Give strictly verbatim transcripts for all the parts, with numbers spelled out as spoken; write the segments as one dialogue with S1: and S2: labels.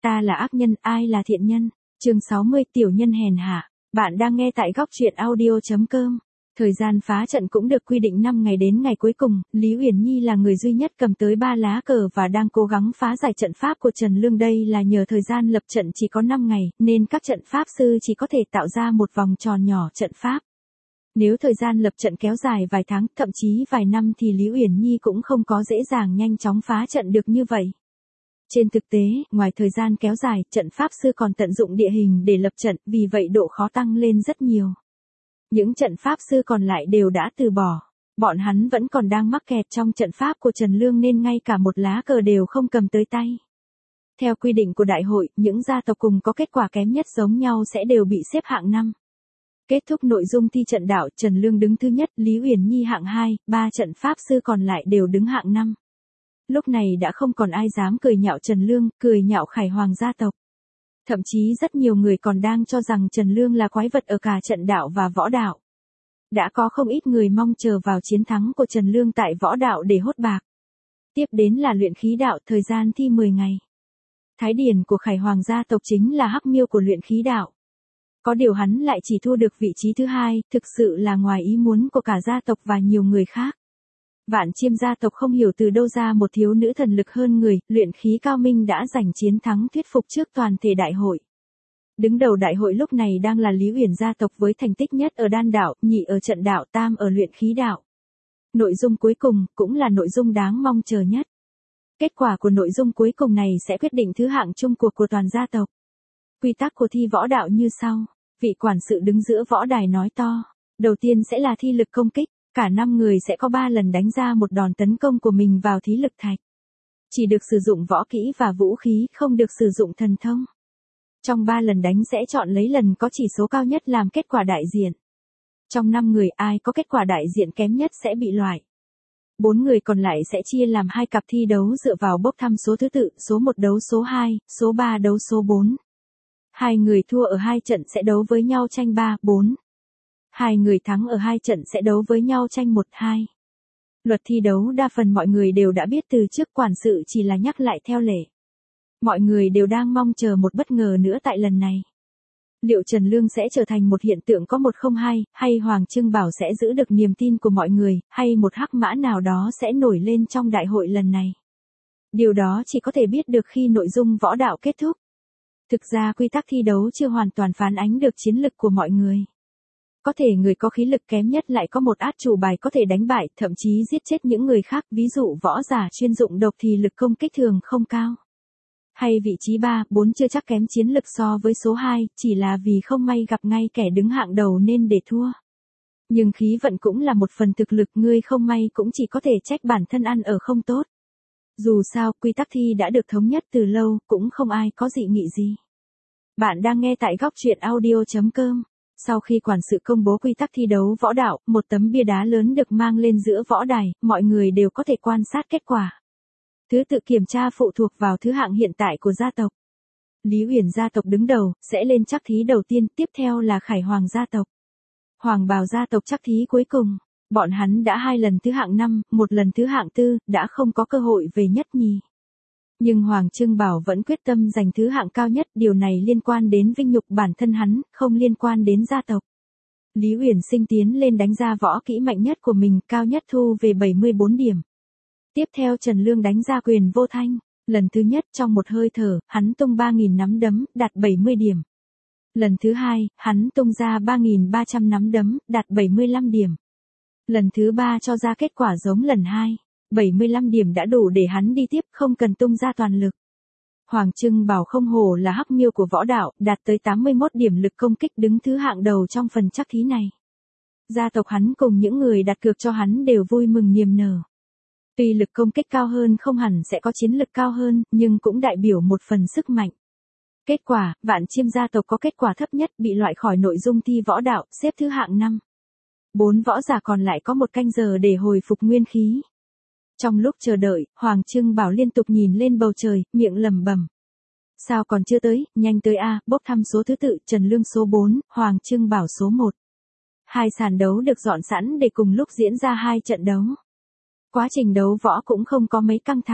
S1: Ta là ác nhân, ai là thiện nhân? Chương sáu mươi, tiểu nhân hèn hạ. Bạn đang nghe tại góc truyện audio chấm com. Thời gian phá trận cũng được quy định năm ngày đến ngày cuối cùng, Lý Uyển Nhi là người duy nhất cầm tới ba lá cờ và đang cố gắng phá giải trận pháp của Trần Lương. Đây là nhờ thời gian lập trận chỉ có năm ngày, nên các trận pháp sư chỉ có thể tạo ra một vòng tròn nhỏ trận pháp. Nếu thời gian lập trận kéo dài vài tháng, thậm chí vài năm thì Lý Uyển Nhi cũng không có dễ dàng nhanh chóng phá trận được như vậy. Trên thực tế, ngoài thời gian kéo dài, trận pháp sư còn tận dụng địa hình để lập trận, vì vậy độ khó tăng lên rất nhiều. Những trận pháp sư còn lại đều đã từ bỏ. Bọn hắn vẫn còn đang mắc kẹt trong trận pháp của Trần Lương nên ngay cả một lá cờ đều không cầm tới tay. Theo quy định của đại hội, những gia tộc cùng có kết quả kém nhất giống nhau sẽ đều bị xếp hạng năm. Kết thúc nội dung thi trận đạo, Trần Lương đứng thứ nhất, Lý Uyển Nhi hạng hai, ba trận pháp sư còn lại đều đứng hạng năm. Lúc này đã không còn ai dám cười nhạo Trần Lương, cười nhạo Khải Hoàng gia tộc. Thậm chí rất nhiều người còn đang cho rằng Trần Lương là quái vật ở cả trận đạo và võ đạo. Đã có không ít người mong chờ vào chiến thắng của Trần Lương tại võ đạo để hốt bạc. Tiếp đến là luyện khí đạo, thời gian thi mười ngày. Thái điển của Khải Hoàng gia tộc chính là hắc miêu của luyện khí đạo. Có điều hắn lại chỉ thu được vị trí thứ hai, thực sự là ngoài ý muốn của cả gia tộc và nhiều người khác. Vạn Chiêm gia tộc không hiểu từ đâu ra một thiếu nữ thần lực hơn người, luyện khí cao minh đã giành chiến thắng thuyết phục trước toàn thể đại hội. Đứng đầu đại hội lúc này đang là Lý Uyển gia tộc với thành tích nhất ở đan đạo, nhị ở trận đạo, tam ở luyện khí đạo. Nội dung cuối cùng cũng là nội dung đáng mong chờ nhất. Kết quả của nội dung cuối cùng này sẽ quyết định thứ hạng chung cuộc của toàn gia tộc. Quy tắc của thi võ đạo như sau. Vị quản sự đứng giữa võ đài nói to. Đầu tiên sẽ là thi lực công kích. Cả năm người sẽ có ba lần đánh ra một đòn tấn công của mình vào thí lực thạch. Chỉ được sử dụng võ kỹ và vũ khí, không được sử dụng thần thông. Trong ba lần đánh sẽ chọn lấy lần có chỉ số cao nhất làm kết quả đại diện. Trong năm người ai có kết quả đại diện kém nhất sẽ bị loại. Bốn người còn lại sẽ chia làm hai cặp thi đấu dựa vào bốc thăm số thứ tự, số một đấu số hai, số ba đấu số bốn. Hai người thua ở hai trận sẽ đấu với nhau tranh ba, bốn. Hai người thắng ở hai trận sẽ đấu với nhau tranh một, hai. Luật thi đấu đa phần mọi người đều đã biết từ trước, quản sự chỉ là nhắc lại theo lệ. Mọi người đều đang mong chờ một bất ngờ nữa tại lần này. Liệu Trần Lương sẽ trở thành một hiện tượng có một không hai, hay Hoàng Trưng Bảo sẽ giữ được niềm tin của mọi người, hay một hắc mã nào đó sẽ nổi lên trong đại hội lần này? Điều đó chỉ có thể biết được khi nội dung võ đạo kết thúc. Thực ra quy tắc thi đấu chưa hoàn toàn phản ánh được chiến lực của mọi người. Có thể người có khí lực kém nhất lại có một át chủ bài có thể đánh bại, thậm chí giết chết những người khác, ví dụ võ giả chuyên dụng độc thì lực công kích thường không cao. Hay vị trí ba, bốn chưa chắc kém chiến lực so với số hai, chỉ là vì không may gặp ngay kẻ đứng hạng đầu nên để thua. Nhưng khí vận cũng là một phần thực lực, ngươi không may cũng chỉ có thể trách bản thân ăn ở không tốt. Dù sao, quy tắc thi đã được thống nhất từ lâu, cũng không ai có dị nghị gì. Bạn đang nghe tại góc truyện audio chấm com. Sau khi quản sự công bố quy tắc thi đấu võ đạo, một tấm bia đá lớn được mang lên giữa võ đài, mọi người đều có thể quan sát kết quả. Thứ tự kiểm tra phụ thuộc vào thứ hạng hiện tại của gia tộc. Lý Uyển gia tộc đứng đầu, sẽ lên trắc thí đầu tiên, tiếp theo là Khải Hoàng gia tộc. Hoàng Bào gia tộc trắc thí cuối cùng. Bọn hắn đã hai lần thứ hạng năm, một lần thứ hạng tư, đã không có cơ hội về nhất nhì. Nhưng Hoàng Trưng Bảo vẫn quyết tâm giành thứ hạng cao nhất, điều này liên quan đến vinh nhục bản thân hắn, không liên quan đến gia tộc. Lý Uyển Sinh tiến lên đánh ra võ kỹ mạnh nhất của mình, cao nhất thu về bảy mươi bốn điểm. Tiếp theo Trần Lương đánh ra quyền vô thanh, lần thứ nhất trong một hơi thở, hắn tung ba nghìn nắm đấm, đạt bảy mươi điểm. Lần thứ hai, hắn tung ra ba nghìn ba trăm nắm đấm, đạt bảy mươi lăm điểm. Lần thứ ba cho ra kết quả giống lần hai. bảy mươi lăm điểm đã đủ để hắn đi tiếp, không cần tung ra toàn lực. Hoàng Trưng Bảo không hổ là hắc miêu của võ đạo, đạt tới tám mươi mốt điểm lực công kích, đứng thứ hạng đầu trong phần trắc thí này. Gia tộc hắn cùng những người đặt cược cho hắn đều vui mừng niềm nở. Tuy lực công kích cao hơn không hẳn sẽ có chiến lực cao hơn, nhưng cũng đại biểu một phần sức mạnh. Kết quả, Vạn Chiêm gia tộc có kết quả thấp nhất, bị loại khỏi nội dung thi võ đạo, xếp thứ hạng năm. Bốn võ giả còn lại có một canh giờ để hồi phục nguyên khí. Trong lúc chờ đợi, Hoàng Trưng Bảo liên tục nhìn lên bầu trời, miệng lẩm bẩm. Sao còn chưa tới, nhanh tới a, bốc thăm số thứ tự, Trần Lương số bốn, Hoàng Trưng Bảo số một. Hai sàn đấu được dọn sẵn để cùng lúc diễn ra hai trận đấu. Quá trình đấu võ cũng không có mấy căng thẳng.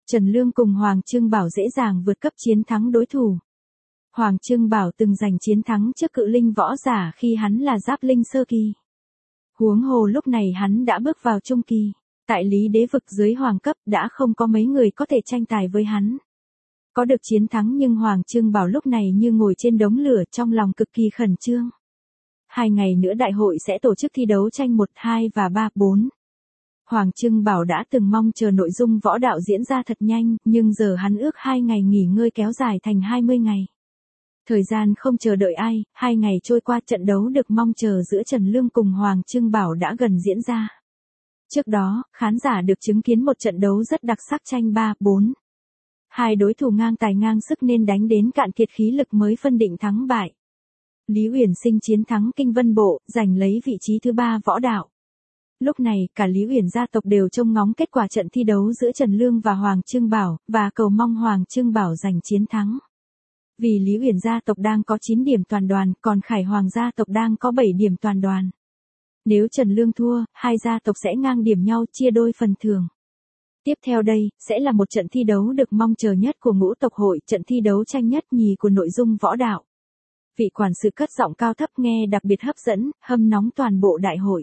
S1: Trần Lương cùng Hoàng Trương Bảo dễ dàng vượt cấp chiến thắng đối thủ. Hoàng Trương Bảo từng giành chiến thắng trước cự linh võ giả khi hắn là giáp linh sơ kỳ. Huống hồ lúc này hắn đã bước vào trung kỳ. Tại Lý Đế vực dưới hoàng cấp đã không có mấy người có thể tranh tài với hắn. Có được chiến thắng nhưng Hoàng Trương Bảo lúc này như ngồi trên đống lửa trong lòng cực kỳ khẩn trương. Hai ngày nữa đại hội sẽ tổ chức thi đấu tranh một, hai và ba, bốn. Hoàng Trương Bảo đã từng mong chờ nội dung võ đạo diễn ra thật nhanh, nhưng giờ hắn ước hai ngày nghỉ ngơi kéo dài thành hai mươi ngày. Thời gian không chờ đợi ai, hai ngày trôi qua trận đấu được mong chờ giữa Trần Lương cùng Hoàng Trương Bảo đã gần diễn ra. Trước đó, khán giả được chứng kiến một trận đấu rất đặc sắc tranh ba, bốn. Hai đối thủ ngang tài ngang sức nên đánh đến cạn kiệt khí lực mới phân định thắng bại. Lý Uyển Sinh chiến thắng Kinh Vân Bộ, giành lấy vị trí thứ ba võ đạo. Lúc này, cả Lý Uyển gia tộc đều trông ngóng kết quả trận thi đấu giữa Trần Lương và Hoàng Trương Bảo, và cầu mong Hoàng Trương Bảo giành chiến thắng. Vì Lý Uyển gia tộc đang có chín điểm toàn đoàn, còn Khải Hoàng gia tộc đang có bảy điểm toàn đoàn. Nếu Trần Lương thua, hai gia tộc sẽ ngang điểm nhau chia đôi phần thưởng. Tiếp theo đây, sẽ là một trận thi đấu được mong chờ nhất của ngũ tộc hội, trận thi đấu tranh nhất nhì của nội dung võ đạo. Vị quản sự cất giọng cao thấp nghe đặc biệt hấp dẫn, hâm nóng toàn bộ đại hội.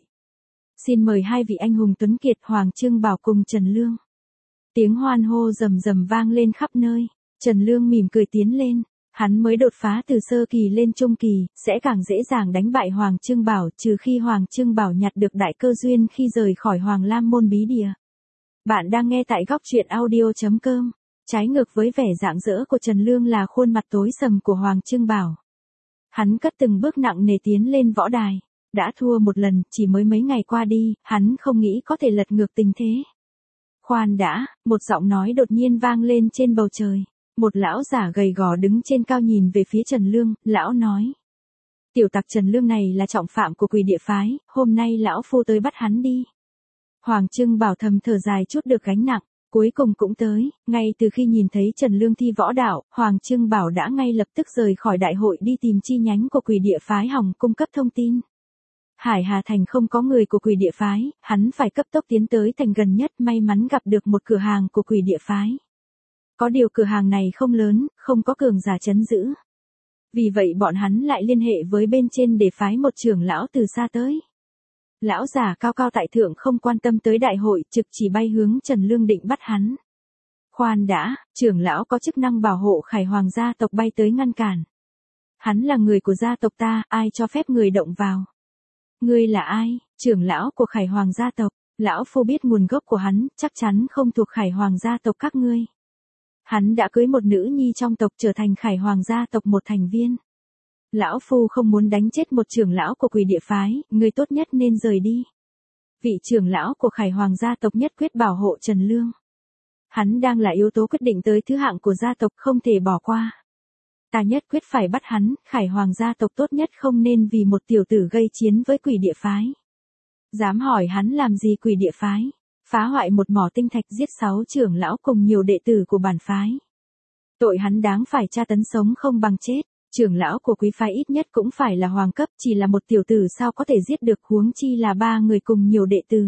S1: Xin mời hai vị anh hùng tuấn kiệt Hoàng Trương Bảo cùng Trần Lương. Tiếng hoan hô rầm rầm vang lên khắp nơi. Trần Lương mỉm cười tiến lên. Hắn mới đột phá từ sơ kỳ lên trung kỳ, sẽ càng dễ dàng đánh bại Hoàng Trương Bảo trừ khi Hoàng Trương Bảo nhặt được đại cơ duyên khi rời khỏi Hoàng Lam môn bí địa. Bạn đang nghe tại góc truyện audio chấm com. Trái ngược với vẻ rạng rỡ của Trần Lương là khuôn mặt tối sầm của Hoàng Trương Bảo. Hắn cất từng bước nặng nề tiến lên võ đài. Đã thua một lần, chỉ mới mấy ngày qua đi, hắn không nghĩ có thể lật ngược tình thế. Khoan đã, một giọng nói đột nhiên vang lên trên bầu trời. Một lão giả gầy gò đứng trên cao nhìn về phía Trần Lương, lão nói. Tiểu tặc Trần Lương này là trọng phạm của Quỷ Địa phái, hôm nay lão phu tới bắt hắn đi. Hoàng Trương Bảo thầm thở dài chút được gánh nặng, cuối cùng cũng tới, ngay từ khi nhìn thấy Trần Lương thi võ đạo, Hoàng Trương Bảo đã ngay lập tức rời khỏi đại hội đi tìm chi nhánh của Quỷ Địa phái hòng cung cấp thông tin. Hải Hà Thành không có người của Quỷ Địa phái, hắn phải cấp tốc tiến tới thành gần nhất, may mắn gặp được một cửa hàng của Quỷ Địa phái. Có điều cửa hàng này không lớn, không có cường giả trấn giữ. Vì vậy bọn hắn lại liên hệ với bên trên để phái một trưởng lão từ xa tới. Lão già cao cao tại thượng không quan tâm tới đại hội, trực chỉ bay hướng Trần Lương định bắt hắn. Khoan đã, trưởng lão có chức năng bảo hộ Khải Hoàng gia tộc bay tới ngăn cản. Hắn là người của gia tộc ta, ai cho phép người động vào? Ngươi là ai? Trưởng lão của Khải Hoàng gia tộc. Lão phu biết nguồn gốc của hắn, chắc chắn không thuộc Khải Hoàng gia tộc các ngươi. Hắn đã cưới một nữ nhi trong tộc trở thành Khải Hoàng gia tộc một thành viên. Lão phu không muốn đánh chết một trưởng lão của Quỷ Địa phái, người tốt nhất nên rời đi. Vị trưởng lão của Khải Hoàng gia tộc nhất quyết bảo hộ Trần Lương. Hắn đang là yếu tố quyết định tới thứ hạng của gia tộc, không thể bỏ qua. Ta nhất quyết phải bắt hắn, Khải Hoàng gia tộc tốt nhất không nên vì một tiểu tử gây chiến với Quỷ Địa phái. Dám hỏi hắn làm gì Quỷ Địa phái? Phá hoại một mỏ tinh thạch, giết sáu trưởng lão cùng nhiều đệ tử của bản phái. Tội hắn đáng phải tra tấn sống không bằng chết. Trưởng lão của quý phái ít nhất cũng phải là hoàng cấp, chỉ là một tiểu tử sao có thể giết được, huống chi là ba người cùng nhiều đệ tử.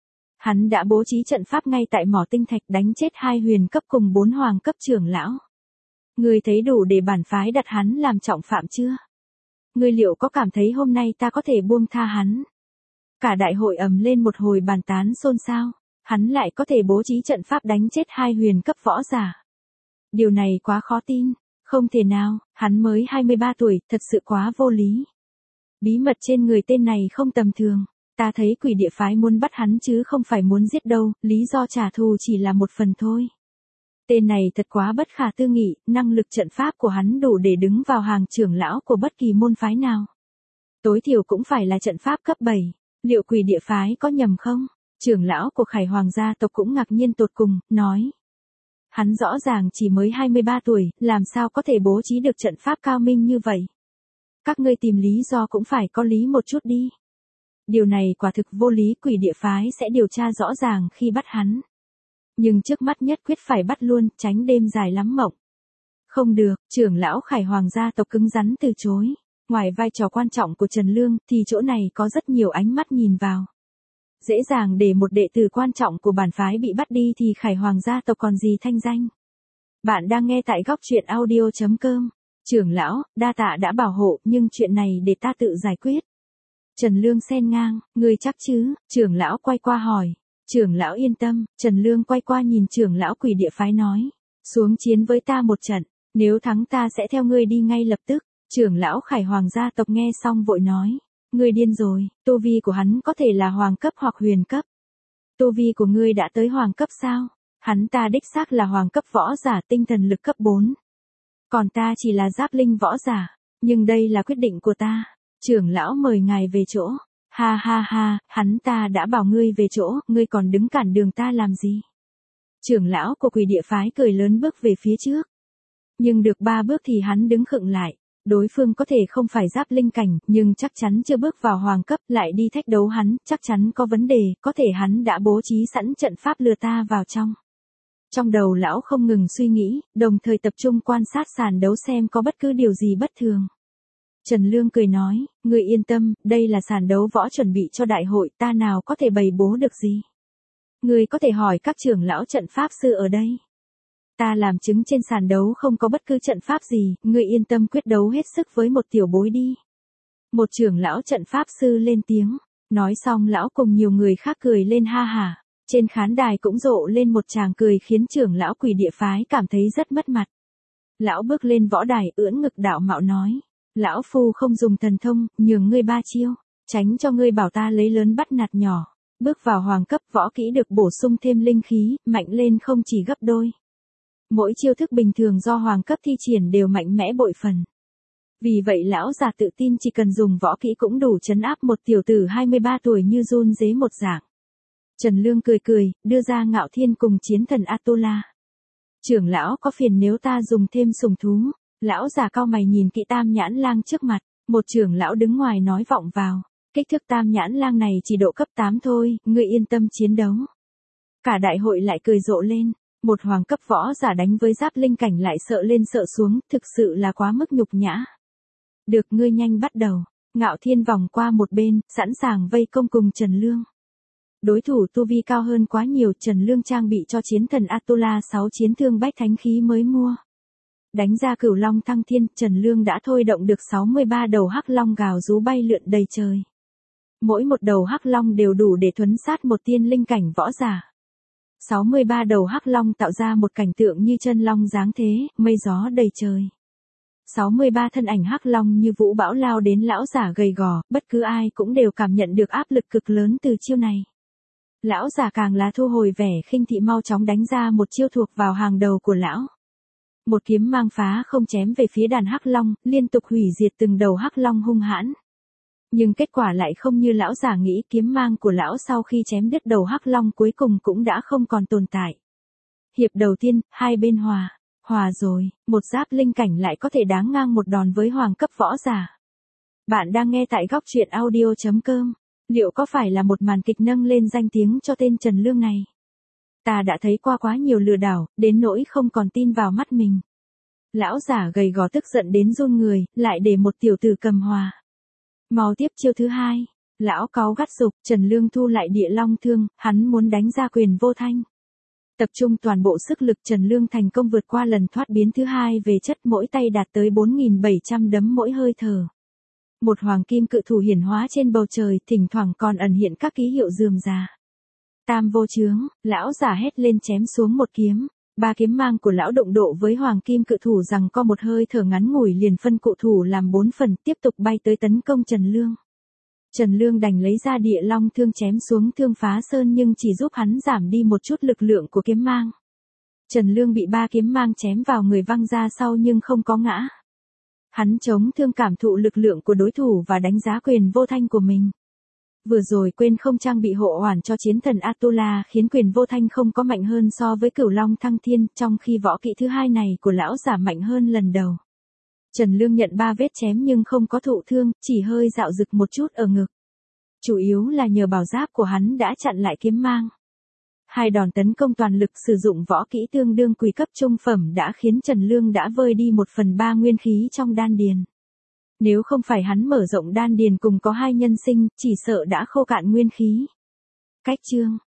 S1: Hắn đã bố trí trận pháp ngay tại mỏ tinh thạch, đánh chết hai huyền cấp cùng bốn hoàng cấp trưởng lão. Ngươi thấy đủ để bản phái đặt hắn làm trọng phạm chưa? Ngươi liệu có cảm thấy hôm nay ta có thể buông tha hắn? Cả đại hội ầm lên một hồi bàn tán xôn xao. Hắn lại có thể bố trí trận pháp đánh chết hai huyền cấp võ giả. Điều này quá khó tin. Không thể nào, hắn mới hai mươi ba tuổi, thật sự quá vô lý. Bí mật trên người tên này không tầm thường. Ta thấy Quỷ Địa phái muốn bắt hắn chứ không phải muốn giết đâu, lý do trả thù chỉ là một phần thôi. Tên này thật quá bất khả tư nghị, năng lực trận pháp của hắn đủ để đứng vào hàng trưởng lão của bất kỳ môn phái nào. Tối thiểu cũng phải là trận pháp cấp bảy. Liệu Quỷ Địa phái có nhầm không? Trưởng lão của Khải Hoàng gia tộc cũng ngạc nhiên tột cùng, nói. Hắn rõ ràng chỉ mới hai mươi ba tuổi, làm sao có thể bố trí được trận pháp cao minh như vậy? Các ngươi tìm lý do cũng phải có lý một chút đi. Điều này quả thực vô lý, Quỷ Địa phái sẽ điều tra rõ ràng khi bắt hắn. Nhưng trước mắt nhất quyết phải bắt luôn, tránh đêm dài lắm mộng. Không được, trưởng lão Khải Hoàng gia tộc cứng rắn từ chối. Ngoài vai trò quan trọng của Trần Lương, thì chỗ này có rất nhiều ánh mắt nhìn vào. Dễ dàng để một đệ tử quan trọng của bản phái bị bắt đi thì Khải Hoàng gia tộc còn gì thanh danh. Bạn đang nghe tại góc truyện audio.com. Trưởng lão, đa tạ đã bảo hộ, nhưng chuyện này để ta tự giải quyết. Trần Lương xen ngang, ngươi chắc chứ? Trưởng lão quay qua hỏi. Trưởng lão yên tâm, Trần Lương quay qua nhìn trưởng lão Quỷ Địa phái nói. Xuống chiến với ta một trận, nếu thắng ta sẽ theo ngươi đi ngay lập tức. Trưởng lão Khải Hoàng gia tộc nghe xong vội nói. Ngươi điên rồi, tu vi của hắn có thể là hoàng cấp hoặc huyền cấp. Tu vi của ngươi đã tới hoàng cấp sao? Hắn ta đích xác là hoàng cấp võ giả tinh thần lực cấp bốn. Còn ta chỉ là giáp linh võ giả, nhưng đây là quyết định của ta. Trưởng lão mời ngài về chỗ. Ha ha ha, hắn ta đã bảo ngươi về chỗ, ngươi còn đứng cản đường ta làm gì? Trưởng lão của Quỷ Địa phái cười lớn bước về phía trước. Nhưng được ba bước thì hắn đứng khựng lại. Đối phương có thể không phải giáp linh cảnh, nhưng chắc chắn chưa bước vào hoàng cấp, lại đi thách đấu hắn, chắc chắn có vấn đề, có thể hắn đã bố trí sẵn trận pháp lừa ta vào trong. Trong đầu lão không ngừng suy nghĩ, đồng thời tập trung quan sát sàn đấu xem có bất cứ điều gì bất thường. Trần Lương cười nói, ngươi yên tâm, đây là sàn đấu võ chuẩn bị cho đại hội, ta nào có thể bày bố được gì. Ngươi có thể hỏi các trưởng lão trận pháp sư ở đây. Ta làm chứng trên sàn đấu không có bất cứ trận pháp gì, ngươi yên tâm quyết đấu hết sức với một tiểu bối đi. Một trưởng lão trận pháp sư lên tiếng, nói xong lão cùng nhiều người khác cười lên ha hả. Trên khán đài cũng rộ lên một tràng cười khiến trưởng lão Quỷ Địa phái cảm thấy rất mất mặt. Lão bước lên võ đài ưỡn ngực đạo mạo nói, lão phu không dùng thần thông, nhường ngươi ba chiêu, tránh cho ngươi bảo ta lấy lớn bắt nạt nhỏ. Bước vào hoàng cấp võ kỹ được bổ sung thêm linh khí, mạnh lên không chỉ gấp đôi. Mỗi chiêu thức bình thường do hoàng cấp thi triển đều mạnh mẽ bội phần. Vì vậy lão già tự tin chỉ cần dùng võ kỹ cũng đủ trấn áp một tiểu tử hai mươi ba tuổi như run rế một dạng. Trần Lương cười cười, đưa ra Ngạo Thiên cùng chiến thần Atula. Trưởng lão có phiền nếu ta dùng thêm sùng thú. Lão già cau mày nhìn kỹ Tam Nhãn Lang trước mặt, một trưởng lão đứng ngoài nói vọng vào. Kích thước Tam Nhãn Lang này chỉ độ cấp tám thôi, ngươi yên tâm chiến đấu. Cả đại hội lại cười rộ lên. Một hoàng cấp võ giả đánh với giáp linh cảnh lại sợ lên sợ xuống, thực sự là quá mức nhục nhã. Được, ngươi nhanh bắt đầu. Ngạo Thiên vòng qua một bên, sẵn sàng vây công cùng Trần Lương. Đối thủ tu vi cao hơn quá nhiều, Trần Lương trang bị cho chiến thần Atula sáu chiến thương bách thánh khí mới mua. Đánh ra Cửu Long thăng thiên, Trần Lương đã thôi động được sáu mươi ba đầu hắc long gào rú bay lượn đầy trời. Mỗi một đầu hắc long đều đủ để thuấn sát một tiên linh cảnh võ giả. sáu mươi ba đầu hắc long tạo ra một cảnh tượng như chân long giáng thế, mây gió đầy trời. sáu mươi ba thân ảnh hắc long như vũ bão lao đến lão giả gầy gò, bất cứ ai cũng đều cảm nhận được áp lực cực lớn từ chiêu này. Lão giả càng là thu hồi vẻ khinh thị mau chóng đánh ra một chiêu thuộc vào hàng đầu của lão. Một kiếm mang phá không chém về phía đàn hắc long, liên tục hủy diệt từng đầu hắc long hung hãn. Nhưng kết quả lại không như lão giả nghĩ, kiếm mang của lão sau khi chém đứt đầu hắc long cuối cùng cũng đã không còn tồn tại. Hiệp đầu tiên, hai bên hòa. Hòa rồi, một giáp linh cảnh lại có thể đáng ngang một đòn với hoàng cấp võ giả. Bạn đang nghe tại góc truyện audio.com. Liệu có phải là một màn kịch nâng lên danh tiếng cho tên Trần Lương này? Ta đã thấy qua quá nhiều lừa đảo, đến nỗi không còn tin vào mắt mình. Lão giả gầy gò tức giận đến run người, lại để một tiểu tử cầm hòa. Mau tiếp chiêu thứ hai. Lão cáu gắt giục, Trần Lương thu lại địa long thương, hắn muốn đánh ra quyền vô thanh. Tập trung toàn bộ sức lực, Trần Lương thành công vượt qua lần thoát biến thứ hai về chất, mỗi tay đạt tới bốn nghìn bảy trăm đấm mỗi hơi thở. Một hoàng kim cự thủ hiển hóa trên bầu trời, thỉnh thoảng còn ẩn hiện các ký hiệu rườm rà. Tam vô chướng, lão giả hét lên chém xuống một kiếm. Ba kiếm mang của lão đụng độ với hoàng kim cự thủ rằng có một hơi thở ngắn ngủi liền phân cự thủ làm bốn phần, tiếp tục bay tới tấn công Trần Lương. Trần Lương đành lấy ra địa long thương chém xuống thương phá sơn nhưng chỉ giúp hắn giảm đi một chút lực lượng của kiếm mang. Trần Lương bị ba kiếm mang chém vào người văng ra sau nhưng không có ngã. Hắn chống thương cảm thụ lực lượng của đối thủ và đánh giá quyền vô thanh của mình. Vừa rồi quên không trang bị hộ hoàn cho chiến thần Atula khiến quyền vô thanh không có mạnh hơn so với Cửu Long thăng thiên, trong khi võ kỹ thứ hai này của lão giả mạnh hơn lần đầu. Trần Lương nhận ba vết chém nhưng không có thụ thương, chỉ hơi dạo rực một chút ở ngực. Chủ yếu là nhờ bảo giáp của hắn đã chặn lại kiếm mang. Hai đòn tấn công toàn lực sử dụng võ kỹ tương đương quỷ cấp trung phẩm đã khiến Trần Lương đã vơi đi một phần ba nguyên khí trong đan điền. Nếu không phải hắn mở rộng đan điền cùng có hai nhân sinh, chỉ sợ đã khô cạn nguyên khí. Cách chương